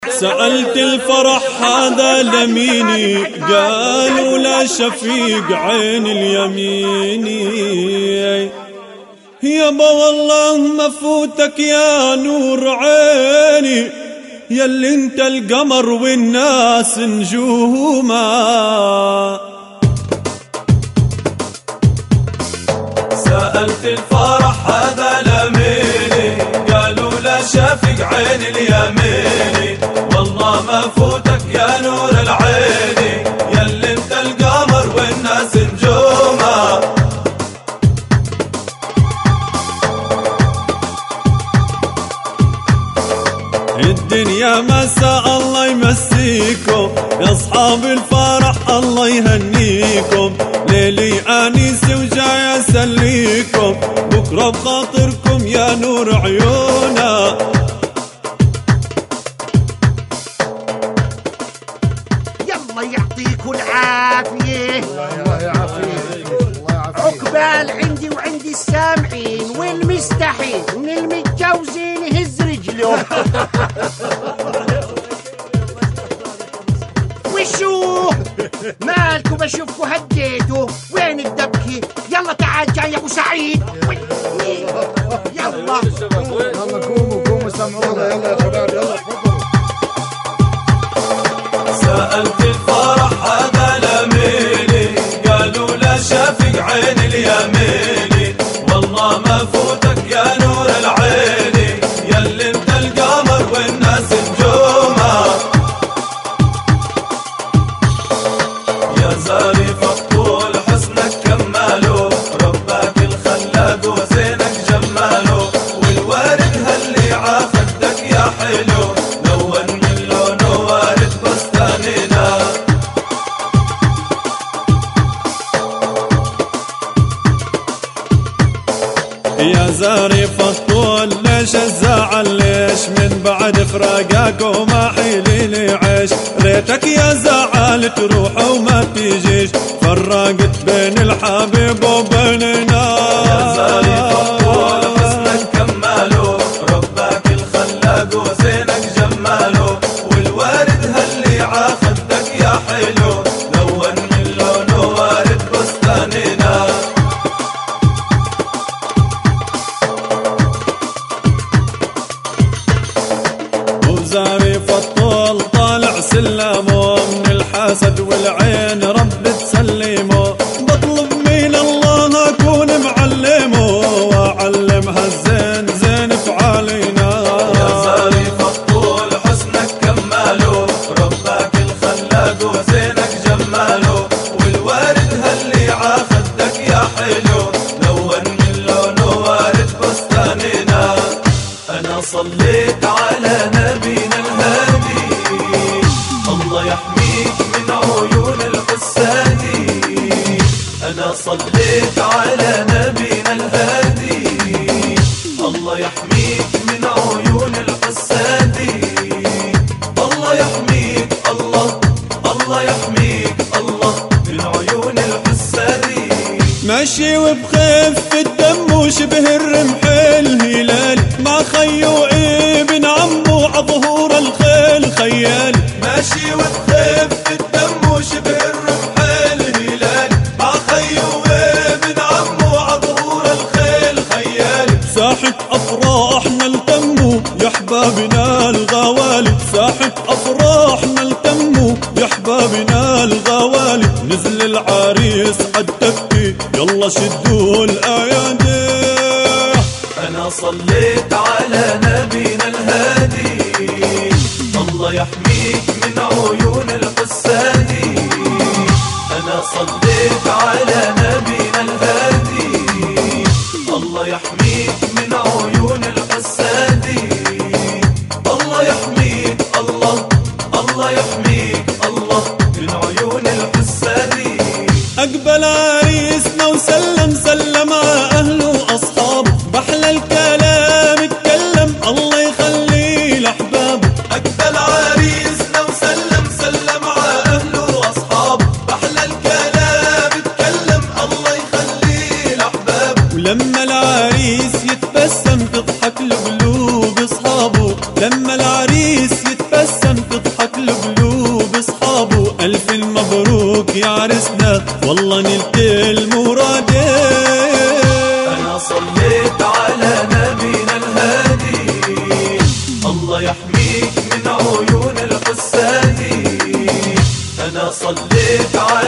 سألت الفرح هذا لميني، قالوا لا شفيق عين اليميني. يابا والله ما فوتك يا نور عيني، ياللي انت القمر والناس نجوما. سألت الفرح هذا لميني، قالوا لا شفيق عين اليميني. والله ما فوتك يا نور العيني، ياللي انت القمر والناس نجوما. الدنيا مساء الله يمسيكم، يا اصحاب الفرح الله يهنيكم. ليلي انيسي وجاي اسليكم، بكره بخاطركم يا نور عيونا. يلا يعطيكم العافيه. الله يعافيك. عقبال عندي وعند السامعين والمستحيل من المتجوزين يهز رجله. وشو مالكم بشوفكم هديتوا؟ وين الدبكه؟ يلا تعال جاي يا ابو سعيد. يلا قوموا سمعونا. يلا يا شباب يلا تفضلوا. سألت الفرح هذا لميني، قالوا لا شفيق عين اليميني. والله ما فوتك يا نور العيني، ياللي انت القمر والناس نجوما. يا ظريف الطول حسنك كماله، ربك الخلاق وزينك جماله. والورد هاللي عافدك يا حلو، لون من لونه وارد بستاننا. يا زارف الطول ليش الزعل؟ ليش من بعد فراقك وما حيلي لي عيش؟ ريتك يا زعل تروح وما تجيش، فرقت بين الحبيب وبيننا. يا زارف الطول حسنك كماله، ربك الخلاق وزينك جماله. والورد هاللي عاخدك يا حلو، لون من لونه وارد بستاننا. وزارف الطول طالع سلمه، من الحسد والعين رب تسلمه. بطلب من الله اكون معلمه، واعلمها الزين زين فعالينا. يا زارف الطول حسنك كماله، ربك الخلاق وزينك جماله. والورد هاللي عاخدك يا حلو، لون من لونه وارد بستاننا. انا صليت على نبينا الهادي، الله يحميك من عيون الحسادي. انا صليت على نبينا الهادي، الله يحميك من عيون الحسادي. الله يحميك الله يحميك الله من عيون الحسادي. ماشي وبخف الدم وشبه الرمح الهلال، مع خيو ابن عمو عظهور الخيل خيال. ماشي وبخف الدم وشبه الرمح الهلال، مع خيو ابن عمو عظهور الخيل خيال. ساحة أفراحنا التموا يا حبابنا الغوالي، ساحة أفراحنا التموا يا حبابنا الغوالي. نزل العريس عالتبكي يلا شدوا الأيادي. أنا صليت على نبينا الهادي، الله يحميك من عيون الحسادي. أنا صليت على نبينا الهادي، الله يحميك من عيون الحسادي. الله يحميك الله يحميك الله من عيون الحسادي. أقبل عريسنا وسلم سلم على أهله وأصحابه، بحلى الكلام اتكلم الله يخليه لأحبابه. أقبل عريسنا وسلم على أهله وأصحابه، بحلى الكلام اتكلم صليت على